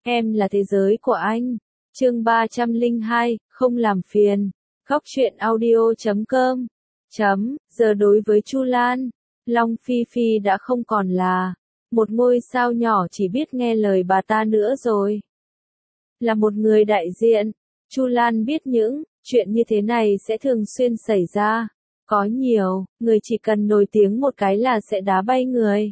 Em là thế giới của anh. Chương 302, không làm phiền. Góc truyện audio.com. Giờ đối với Chu Lan, Long Phi Phi đã không còn là một ngôi sao nhỏ chỉ biết nghe lời bà ta nữa rồi. Là một người đại diện, Chu Lan biết những chuyện như thế này sẽ thường xuyên xảy ra. Có nhiều người chỉ cần nổi tiếng một cái là sẽ đá bay người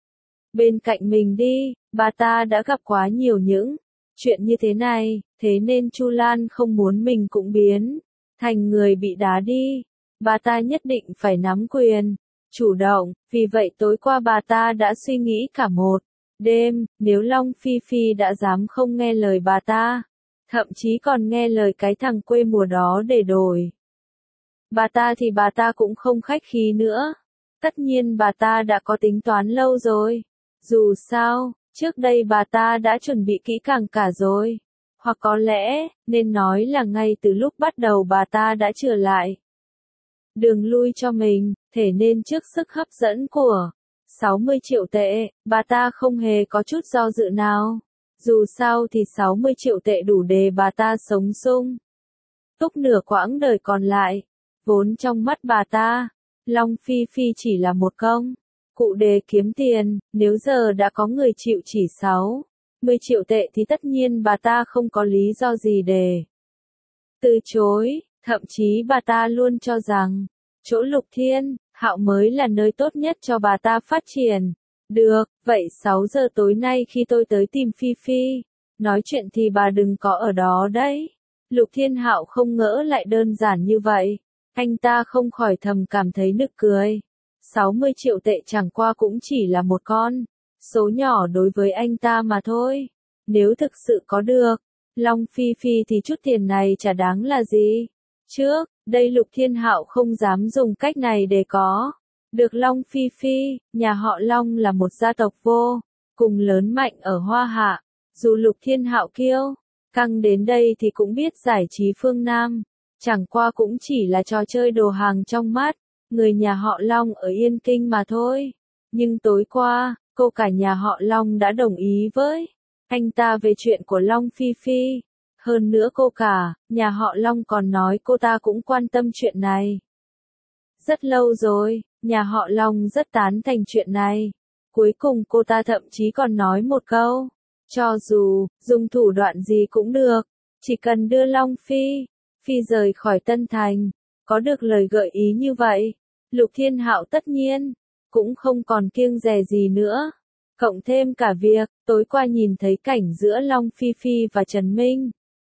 bên cạnh mình đi. Bà ta đã gặp quá nhiều những chuyện như thế này, thế nên Chu Lan không muốn mình cũng biến thành người bị đá đi. Bà ta nhất định phải nắm quyền chủ động, vì vậy tối qua bà ta đã suy nghĩ cả một đêm, nếu Long Phi Phi đã dám không nghe lời bà ta, thậm chí còn nghe lời cái thằng quê mùa đó để đổi bà ta thì bà ta cũng không khách khí nữa. Tất nhiên bà ta đã có tính toán lâu rồi. Dù sao, trước đây bà ta đã chuẩn bị kỹ càng cả rồi. Hoặc có lẽ, nên nói là ngay từ lúc bắt đầu bà ta đã trở lại đường lui cho mình, thế nên trước sức hấp dẫn của 60 triệu tệ, bà ta không hề có chút do dự nào. Dù sao thì 60 triệu tệ đủ để bà ta sống sung túc nửa quãng đời còn lại. Vốn trong mắt bà ta, Long Phi Phi chỉ là một công cụ để kiếm tiền, nếu giờ đã có người chịu chỉ 60 triệu tệ thì tất nhiên bà ta không có lý do gì để từ chối, thậm chí bà ta luôn cho rằng, chỗ Lục Thiên Hạo mới là nơi tốt nhất cho bà ta phát triển. Được, vậy 6 giờ tối nay khi tôi tới tìm Phi Phi, nói chuyện thì bà đừng có ở đó đấy. Lục Thiên Hạo không ngỡ lại đơn giản như vậy. Anh ta không khỏi thầm cảm thấy nực cười. 60 triệu tệ chẳng qua cũng chỉ là một con số nhỏ đối với anh ta mà thôi. Nếu thực sự có được Long Phi Phi thì chút tiền này chả đáng là gì. Trước đây Lục Thiên Hạo không dám dùng cách này để có được Long Phi Phi. Nhà họ Long là một gia tộc vô cùng lớn mạnh ở Hoa Hạ. Dù Lục Thiên Hạo kiêu căng đến đây thì cũng biết giải trí phương Nam chẳng qua cũng chỉ là trò chơi đồ hàng trong mắt người nhà họ Long ở Yên Kinh mà thôi. Nhưng tối qua, cô cả nhà họ Long đã đồng ý với anh ta về chuyện của Long Phi Phi. Hơn nữa cô cả nhà họ Long còn nói cô ta cũng quan tâm chuyện này rất lâu rồi. Nhà họ Long rất tán thành chuyện này. Cuối cùng cô ta thậm chí còn nói một câu, cho dù dùng thủ đoạn gì cũng được, chỉ cần đưa Long Phi Phi rời khỏi Tân Thành. Có được lời gợi ý như vậy, Lục Thiên Hạo tất nhiên cũng không còn kiêng dè gì nữa. Cộng thêm cả việc tối qua nhìn thấy cảnh giữa Long Phi Phi và Trần Minh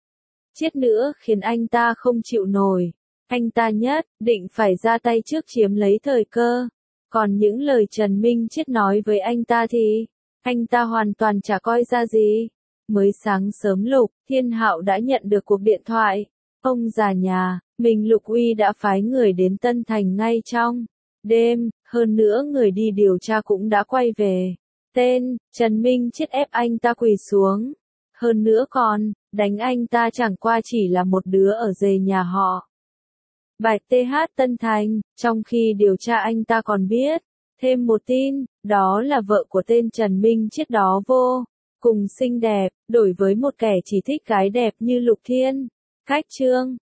Chiết nữa khiến anh ta không chịu nổi. Anh ta nhất định phải ra tay trước chiếm lấy thời cơ. Còn những lời Trần Minh Chiết nói với anh ta thì anh ta hoàn toàn chả coi ra gì. Mới sáng sớm Lục Thiên Hạo đã nhận được cuộc điện thoại. Ông già nhà mình Lục Uy đã phái người đến Tân Thành ngay trong đêm. Hơn nữa người đi điều tra cũng đã quay về. Tên Trần Minh Chiết ép anh ta quỳ xuống. Hơn nữa còn đánh anh ta chẳng qua chỉ là một đứa ở rể nhà họ Bạch TH Tân Thành. Trong khi điều tra anh ta còn biết thêm một tin, đó là vợ của tên Trần Minh Chiết đó vô cùng xinh đẹp, đổi với một kẻ chỉ thích gái đẹp như Lục Thiên Khách Trương.